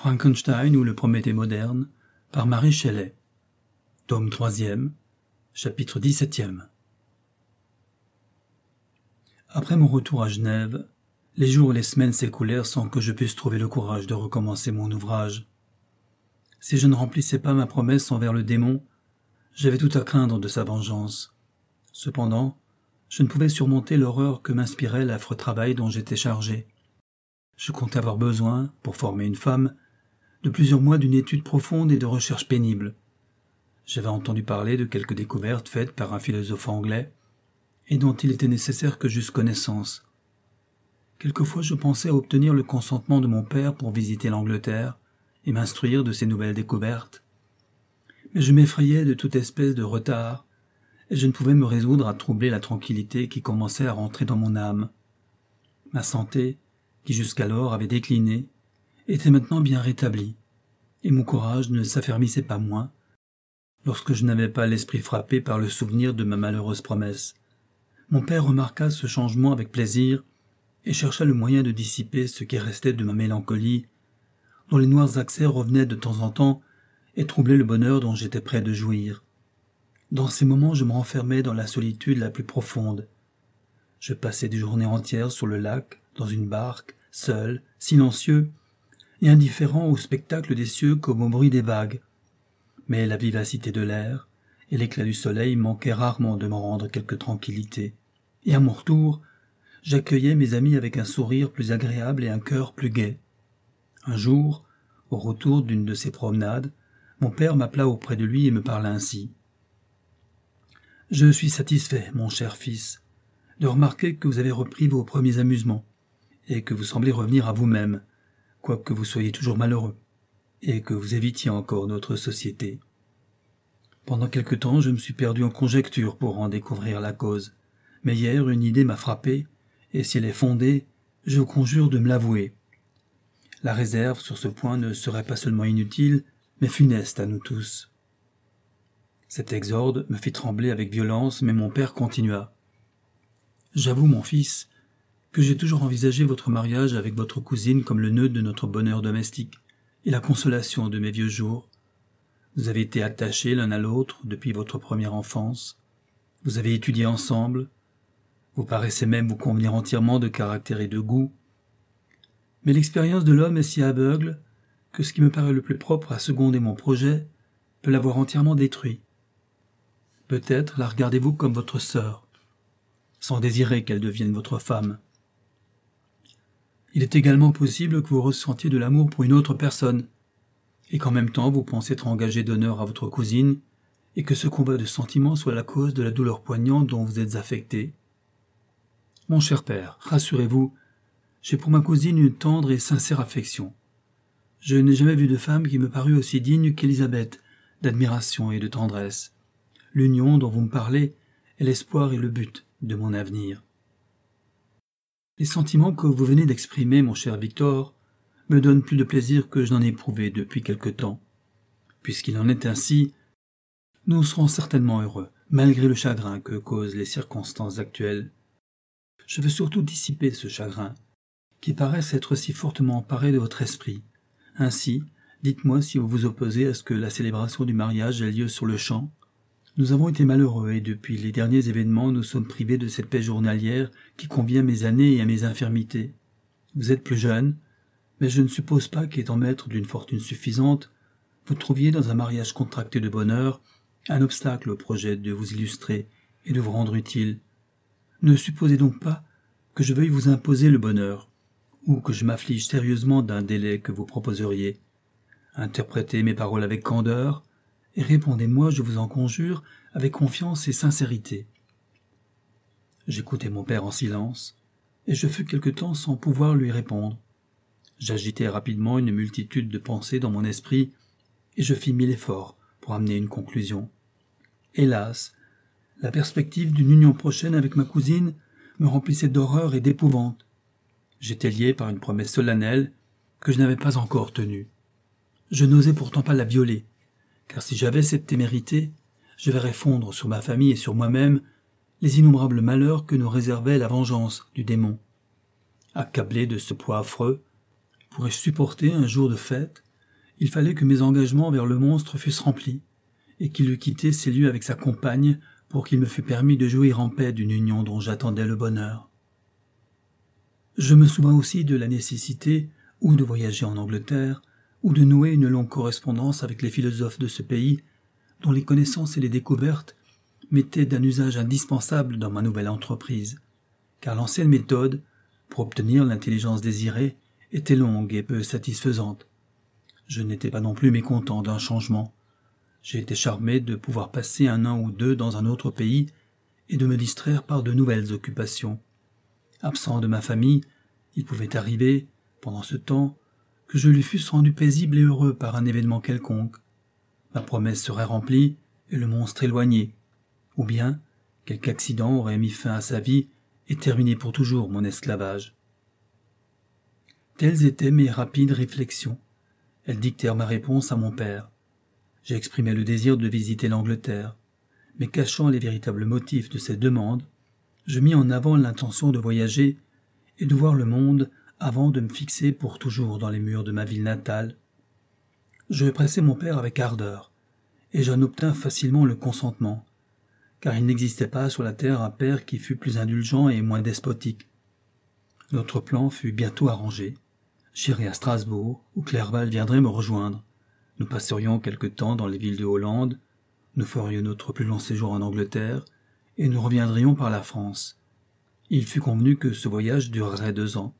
Frankenstein ou le Prométhée moderne, par Mary Shelley. Tome 3e, chapitre 17e. Après mon retour à Genève, les jours et les semaines s'écoulèrent sans que je puisse trouver le courage de recommencer mon ouvrage. Si je ne remplissais pas ma promesse envers le démon, j'avais tout à craindre de sa vengeance. Cependant, je ne pouvais surmonter l'horreur que m'inspirait l'affreux travail dont j'étais chargé. Je comptais avoir besoin, pour former une femme, de plusieurs mois d'une étude profonde et de recherches pénibles. J'avais entendu parler de quelques découvertes faites par un philosophe anglais, et dont il était nécessaire que j'eusse connaissance. Quelquefois je pensais à obtenir le consentement de mon père pour visiter l'Angleterre et m'instruire de ces nouvelles découvertes. Mais je m'effrayais de toute espèce de retard, et je ne pouvais me résoudre à troubler la tranquillité qui commençait à rentrer dans mon âme. Ma santé, qui jusqu'alors avait décliné, était maintenant bien rétablie, et mon courage ne s'affermissait pas moins, lorsque je n'avais pas l'esprit frappé par le souvenir de ma malheureuse promesse. Mon père remarqua ce changement avec plaisir et chercha le moyen de dissiper ce qui restait de ma mélancolie, dont les noirs accès revenaient de temps en temps et troublaient le bonheur dont j'étais près de jouir. Dans ces moments, je me renfermais dans la solitude la plus profonde. Je passais des journées entières sur le lac, dans une barque, seul, silencieux, et indifférent au spectacle des cieux comme au bruit des vagues. Mais la vivacité de l'air et l'éclat du soleil manquaient rarement de me rendre quelque tranquillité. Et à mon retour, j'accueillais mes amis avec un sourire plus agréable et un cœur plus gai. Un jour, au retour d'une de ces promenades, mon père m'appela auprès de lui et me parla ainsi. « Je suis satisfait, mon cher fils, de remarquer que vous avez repris vos premiers amusements, et que vous semblez revenir à vous-même, quoique vous soyez toujours malheureux, et que vous évitiez encore notre société. Pendant quelque temps, je me suis perdu en conjectures pour en découvrir la cause, mais hier une idée m'a frappé, et si elle est fondée, je vous conjure de me l'avouer. La réserve sur ce point ne serait pas seulement inutile, mais funeste à nous tous. » Cet exorde me fit trembler avec violence, mais mon père continua. « J'avoue, mon fils, que j'ai toujours envisagé votre mariage avec votre cousine comme le nœud de notre bonheur domestique et la consolation de mes vieux jours. Vous avez été attachés l'un à l'autre depuis votre première enfance. Vous avez étudié ensemble. Vous paraissez même vous convenir entièrement de caractère et de goût. Mais l'expérience de l'homme est si aveugle que ce qui me paraît le plus propre à seconder mon projet peut l'avoir entièrement détruit. Peut-être la regardez-vous comme votre sœur, sans désirer qu'elle devienne votre femme. Il est également possible que vous ressentiez de l'amour pour une autre personne, et qu'en même temps vous pensiez être engagé d'honneur à votre cousine, et que ce combat de sentiments soit la cause de la douleur poignante dont vous êtes affecté. Mon cher père, rassurez-vous, j'ai pour ma cousine une tendre et sincère affection. Je n'ai jamais vu de femme qui me parût aussi digne qu'Élisabeth, d'admiration et de tendresse. L'union dont vous me parlez est l'espoir et le but de mon avenir. Les sentiments que vous venez d'exprimer, mon cher Victor, me donnent plus de plaisir que je n'en ai éprouvé depuis quelque temps. Puisqu'il en est ainsi, nous serons certainement heureux, malgré le chagrin que causent les circonstances actuelles. Je veux surtout dissiper ce chagrin, qui paraît s'être si fortement emparé de votre esprit. Ainsi, dites-moi si vous vous opposez à ce que la célébration du mariage ait lieu sur le champ. Nous avons été malheureux et depuis les derniers événements, nous sommes privés de cette paix journalière qui convient à mes années et à mes infirmités. Vous êtes plus jeune, mais je ne suppose pas qu'étant maître d'une fortune suffisante, vous trouviez dans un mariage contracté de bonne heure un obstacle au projet de vous illustrer et de vous rendre utile. Ne supposez donc pas que je veuille vous imposer le bonheur, ou que je m'afflige sérieusement d'un délai que vous proposeriez. Interprétez mes paroles avec candeur, et répondez-moi, je vous en conjure, avec confiance et sincérité. » J'écoutai mon père en silence, et je fus quelque temps sans pouvoir lui répondre. J'agitai rapidement une multitude de pensées dans mon esprit, et je fis 1000 efforts pour amener une conclusion. Hélas, la perspective d'une union prochaine avec ma cousine me remplissait d'horreur et d'épouvante. J'étais lié par une promesse solennelle que je n'avais pas encore tenue. Je n'osais pourtant pas la violer, car si j'avais cette témérité, je verrais fondre sur ma famille et sur moi-même les innombrables malheurs que nous réservait la vengeance du démon. Accablé de ce poids affreux, pourrais-je supporter un jour de fête Il fallait que mes engagements vers le monstre fussent remplis, et qu'il eût quitté ces lieux avec sa compagne pour qu'il me fût permis de jouir en paix d'une union dont j'attendais le bonheur. Je me souvins aussi de la nécessité ou de voyager en Angleterre, ou de nouer une longue correspondance avec les philosophes de ce pays, dont les connaissances et les découvertes m'étaient d'un usage indispensable dans ma nouvelle entreprise, car l'ancienne méthode, pour obtenir l'intelligence désirée, était longue et peu satisfaisante. Je n'étais pas non plus mécontent d'un changement. J'ai été charmé de pouvoir passer un an ou deux dans un autre pays et de me distraire par de nouvelles occupations. Absent de ma famille, il pouvait arriver, pendant ce temps, que je lui fusse rendu paisible et heureux par un événement quelconque. Ma promesse serait remplie et le monstre éloigné, ou bien quelque accident aurait mis fin à sa vie et terminé pour toujours mon esclavage. Telles étaient mes rapides réflexions. Elles dictèrent ma réponse à mon père. J'ai exprimé le désir de visiter l'Angleterre, mais cachant les véritables motifs de cette demande, je mis en avant l'intention de voyager et de voir le monde avant de me fixer pour toujours dans les murs de ma ville natale. Je pressai mon père avec ardeur, et j'en obtins facilement le consentement, car il n'existait pas sur la terre un père qui fût plus indulgent et moins despotique. Notre plan fut bientôt arrangé. J'irai à Strasbourg, où Clerval viendrait me rejoindre. Nous passerions quelque temps dans les villes de Hollande, nous ferions notre plus long séjour en Angleterre, et nous reviendrions par la France. Il fut convenu que ce voyage durerait 2 ans.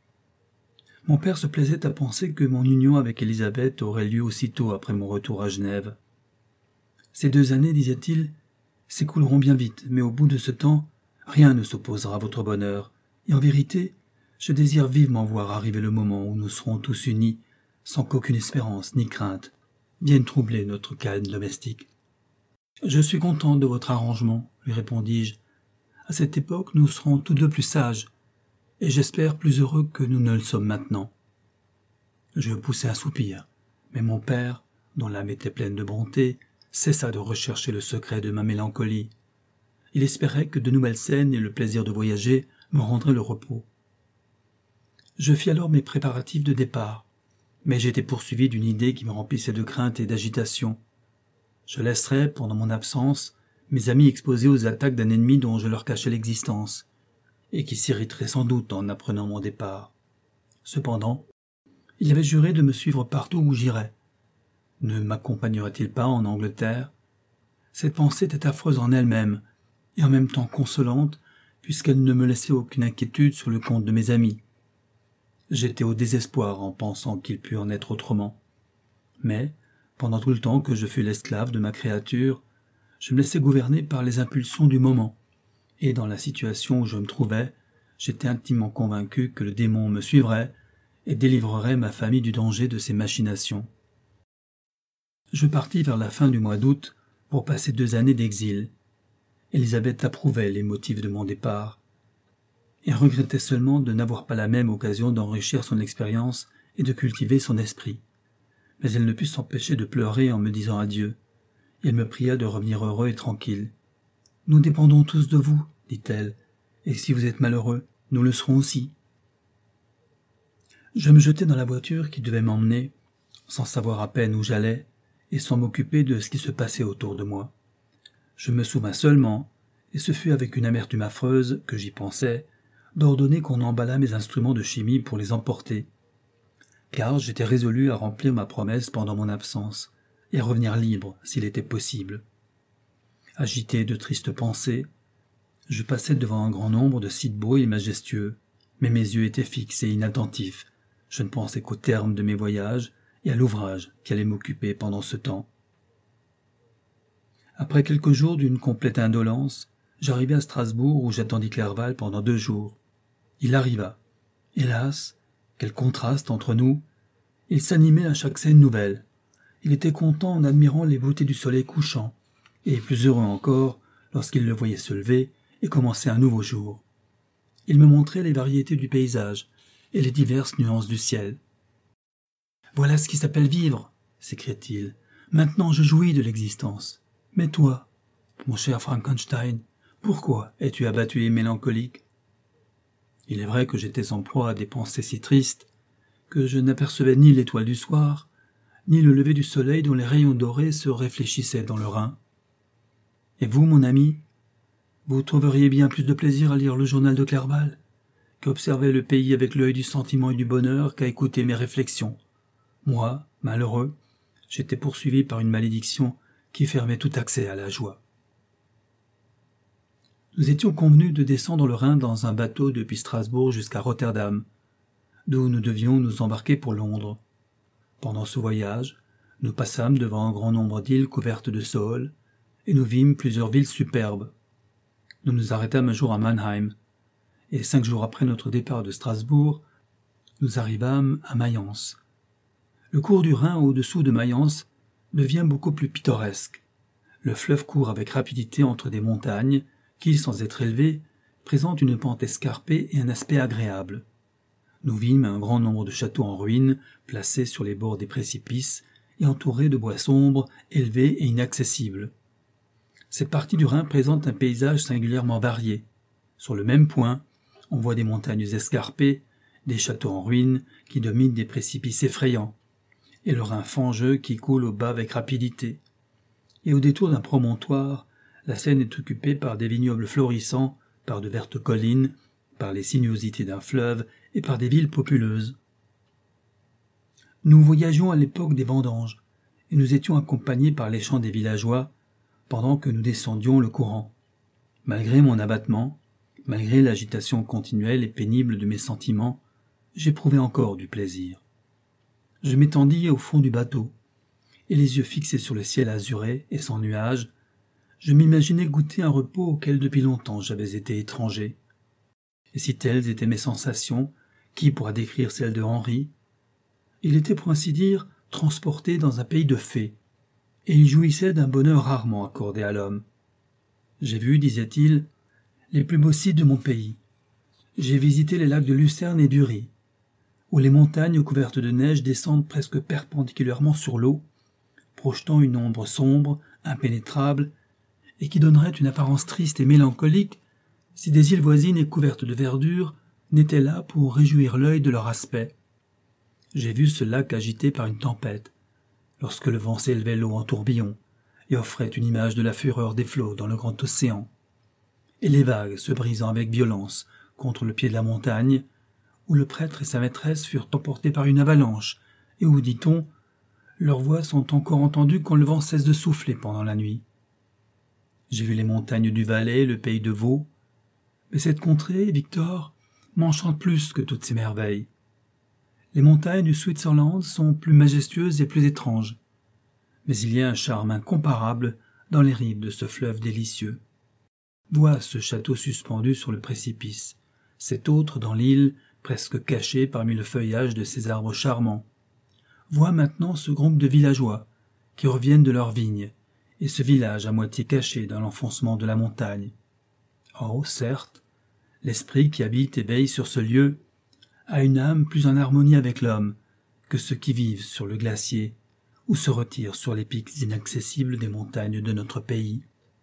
Mon père se plaisait à penser que mon union avec Élisabeth aurait lieu aussitôt après mon retour à Genève. Ces 2 années, disait-il, s'écouleront bien vite, mais au bout de ce temps, rien ne s'opposera à votre bonheur, et en vérité, je désire vivement voir arriver le moment où nous serons tous unis, sans qu'aucune espérance ni crainte vienne troubler notre calme domestique. « Je suis content de votre arrangement, lui répondis-je. À cette époque, nous serons tous deux plus sages, et j'espère plus heureux que nous ne le sommes maintenant. » Je poussai un soupir, mais mon père, dont l'âme était pleine de bonté, cessa de rechercher le secret de ma mélancolie. Il espérait que de nouvelles scènes et le plaisir de voyager me rendraient le repos. Je fis alors mes préparatifs de départ, mais j'étais poursuivi d'une idée qui me remplissait de crainte et d'agitation. Je laisserais, pendant mon absence, mes amis exposés aux attaques d'un ennemi dont je leur cachais l'existence, et qui s'irriterait sans doute en apprenant mon départ. Cependant, il avait juré de me suivre partout où j'irais. Ne m'accompagnerait-il pas en Angleterre? Cette pensée était affreuse en elle-même, et en même temps consolante, puisqu'elle ne me laissait aucune inquiétude sur le compte de mes amis. J'étais au désespoir en pensant qu'il pût en être autrement. Mais, pendant tout le temps que je fus l'esclave de ma créature, je me laissais gouverner par les impulsions du moment, et dans la situation où je me trouvais, j'étais intimement convaincu que le démon me suivrait et délivrerait ma famille du danger de ses machinations. Je partis vers la fin du mois d'août pour passer 2 années d'exil. Élisabeth approuvait les motifs de mon départ, et regrettait seulement de n'avoir pas la même occasion d'enrichir son expérience et de cultiver son esprit. Mais elle ne put s'empêcher de pleurer en me disant adieu, et elle me pria de revenir heureux et tranquille. « Nous dépendons tous de vous, dit-elle, et si vous êtes malheureux, nous le serons aussi. » Je me jetai dans la voiture qui devait m'emmener, sans savoir à peine où j'allais, et sans m'occuper de ce qui se passait autour de moi. Je me souvins seulement, et ce fut avec une amertume affreuse que j'y pensais, d'ordonner qu'on emballât mes instruments de chimie pour les emporter, car j'étais résolu à remplir ma promesse pendant mon absence, et à revenir libre s'il était possible. Agité de tristes pensées, je passais devant un grand nombre de sites beaux et majestueux, mais mes yeux étaient fixes et inattentifs. Je ne pensais qu'au terme de mes voyages et à l'ouvrage qui allait m'occuper pendant ce temps. Après quelques jours d'une complète indolence, j'arrivai à Strasbourg où j'attendis Clerval pendant 2 jours. Il arriva. Hélas, quel contraste entre nous! Il s'animait à chaque scène nouvelle. Il était content en admirant les beautés du soleil couchant, et plus heureux encore lorsqu'il le voyait se lever et commencer un nouveau jour. Il me montrait les variétés du paysage et les diverses nuances du ciel. « Voilà ce qui s'appelle vivre !» s'écriait-il. « Maintenant je jouis de l'existence. Mais toi, mon cher Frankenstein, pourquoi es-tu abattu et mélancolique ?» Il est vrai que j'étais en proie à des pensées si tristes que je n'apercevais ni l'étoile du soir, ni le lever du soleil dont les rayons dorés se réfléchissaient dans le Rhin. Et vous, mon ami, vous trouveriez bien plus de plaisir à lire le journal de Clerval, qu'à observer le pays avec l'œil du sentiment et du bonheur, qu'à écouter mes réflexions. Moi, malheureux, j'étais poursuivi par une malédiction qui fermait tout accès à la joie. Nous étions convenus de descendre le Rhin dans un bateau depuis Strasbourg jusqu'à Rotterdam, d'où nous devions nous embarquer pour Londres. Pendant ce voyage, nous passâmes devant un grand nombre d'îles couvertes de saules, et nous vîmes plusieurs villes superbes. Nous nous arrêtâmes un jour à Mannheim, et 5 jours après notre départ de Strasbourg, nous arrivâmes à Mayence. Le cours du Rhin au-dessous de Mayence devient beaucoup plus pittoresque. Le fleuve court avec rapidité entre des montagnes qui, sans être élevées, présentent une pente escarpée et un aspect agréable. Nous vîmes un grand nombre de châteaux en ruine, placés sur les bords des précipices et entourés de bois sombres, élevés et inaccessibles. Cette partie du Rhin présente un paysage singulièrement varié. Sur le même point, on voit des montagnes escarpées, des châteaux en ruine qui dominent des précipices effrayants, et le Rhin fangeux qui coule au bas avec rapidité. Et au détour d'un promontoire, la Seine est occupée par des vignobles florissants, par de vertes collines, par les sinuosités d'un fleuve et par des villes populeuses. Nous voyagions à l'époque des vendanges, et nous étions accompagnés par les chants des villageois, pendant que nous descendions le courant. Malgré mon abattement, malgré l'agitation continuelle et pénible de mes sentiments, j'éprouvais encore du plaisir. Je m'étendis au fond du bateau, et les yeux fixés sur le ciel azuré et sans nuages, je m'imaginais goûter un repos auquel depuis longtemps j'avais été étranger. Et si telles étaient mes sensations, qui pourra décrire celles de Henri? Il était pour ainsi dire transporté dans un pays de fées, et il jouissait d'un bonheur rarement accordé à l'homme. J'ai vu, disait-il, les plus beaux sites de mon pays. J'ai visité les lacs de Lucerne et d'Uri, où les montagnes couvertes de neige descendent presque perpendiculairement sur l'eau, projetant une ombre sombre, impénétrable, et qui donnerait une apparence triste et mélancolique si des îles voisines et couvertes de verdure n'étaient là pour réjouir l'œil de leur aspect. J'ai vu ce lac agité par une tempête, lorsque le vent s'élevait l'eau en tourbillon et offrait une image de la fureur des flots dans le grand océan, et les vagues se brisant avec violence contre le pied de la montagne, où le prêtre et sa maîtresse furent emportés par une avalanche, et où, dit-on, leurs voix sont encore entendues quand le vent cesse de souffler pendant la nuit. J'ai vu les montagnes du Valais, le pays de Vaud, mais cette contrée, Victor, m'enchante plus que toutes ces merveilles. Les montagnes du Switzerland sont plus majestueuses et plus étranges, mais il y a un charme incomparable dans les rives de ce fleuve délicieux. Vois ce château suspendu sur le précipice, cet autre dans l'île, presque caché parmi le feuillage de ces arbres charmants. Vois maintenant ce groupe de villageois qui reviennent de leurs vignes, et ce village à moitié caché dans l'enfoncement de la montagne. Oh, certes, l'esprit qui habite et veille sur ce lieu a une âme plus en harmonie avec l'homme que ceux qui vivent sur le glacier ou se retirent sur les pics inaccessibles des montagnes de notre pays.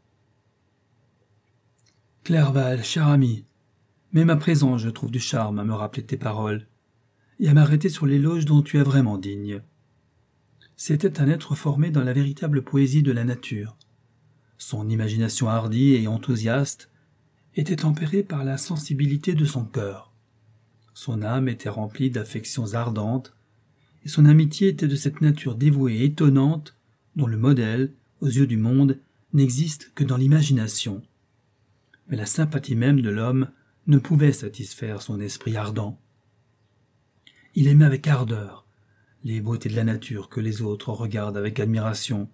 Clerval, cher ami, même à présent je trouve du charme à me rappeler tes paroles et à m'arrêter sur l'éloge dont tu es vraiment digne. C'était un être formé dans la véritable poésie de la nature. Son imagination hardie et enthousiaste était tempérée par la sensibilité de son cœur. Son âme était remplie d'affections ardentes, et son amitié était de cette nature dévouée et étonnante dont le modèle, aux yeux du monde, n'existe que dans l'imagination. Mais la sympathie même de l'homme ne pouvait satisfaire son esprit ardent. Il aimait avec ardeur les beautés de la nature que les autres regardent avec admiration.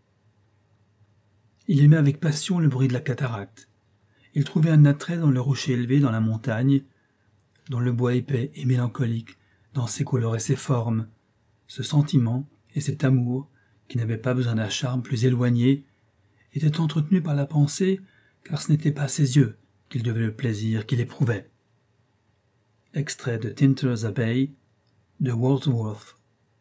Il aimait avec passion le bruit de la cataracte. Il trouvait un attrait dans le rocher élevé dans la montagne, dans le bois épais et mélancolique, dans ses couleurs et ses formes. Ce sentiment et cet amour, qui n'avaient pas besoin d'un charme plus éloigné, étaient entretenus par la pensée, car ce n'était pas à ses yeux qu'il devait le plaisir qu'il éprouvait. Extrait de Tinter's Abbey de Wordsworth.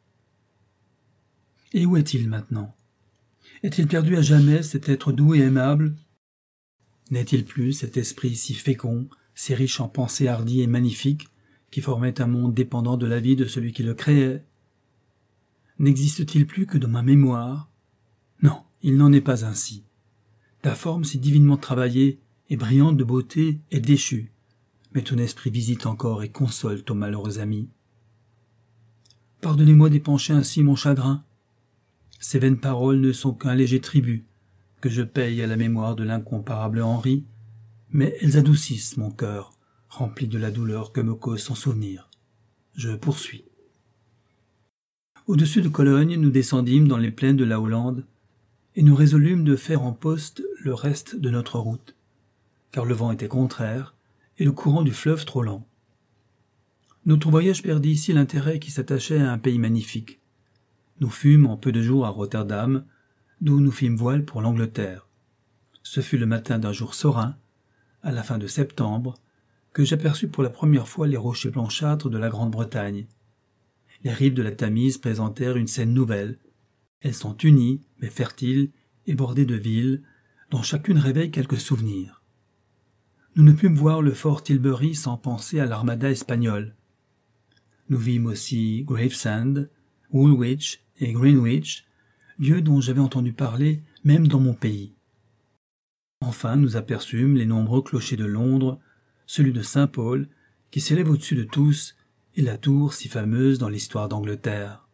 Et où est-il maintenant? Est-il perdu à jamais cet être doux et aimable? N'est-il plus cet esprit si fécond, si riche en pensées hardies et magnifiques, qui formait un monde dépendant de la vie de celui qui le créait? N'existe-t-il plus que dans ma mémoire? Non, il n'en est pas ainsi. Ta forme si divinement travaillée et brillante de beauté est déchue, mais ton esprit visite encore et console ton malheureux ami. Pardonnez-moi d'épancher ainsi mon chagrin. Ces vaines paroles ne sont qu'un léger tribut que je paye à la mémoire de l'incomparable Henri, mais elles adoucissent mon cœur, rempli de la douleur que me cause son souvenir. Je poursuis. Au-dessus de Cologne, nous descendîmes dans les plaines de la Hollande, et nous résolûmes de faire en poste le reste de notre route, car le vent était contraire et le courant du fleuve trop lent. Notre voyage perdit ici l'intérêt qui s'attachait à un pays magnifique. Nous fûmes en peu de jours à Rotterdam, d'où nous fîmes voile pour l'Angleterre. Ce fut le matin d'un jour serein, à la fin de septembre, que j'aperçus pour la première fois les rochers blanchâtres de la Grande-Bretagne. Les rives de la Tamise présentèrent une scène nouvelle. Elles sont unies, mais fertiles, et bordées de villes, dont chacune réveille quelques souvenirs. Nous ne pûmes voir le fort Tilbury sans penser à l'armada espagnole. Nous vîmes aussi Gravesend, Woolwich et Greenwich, lieux dont j'avais entendu parler même dans mon pays. Enfin, nous aperçûmes les nombreux clochers de Londres, celui de Saint-Paul, qui s'élève au-dessus de tous, et la tour si fameuse dans l'histoire d'Angleterre.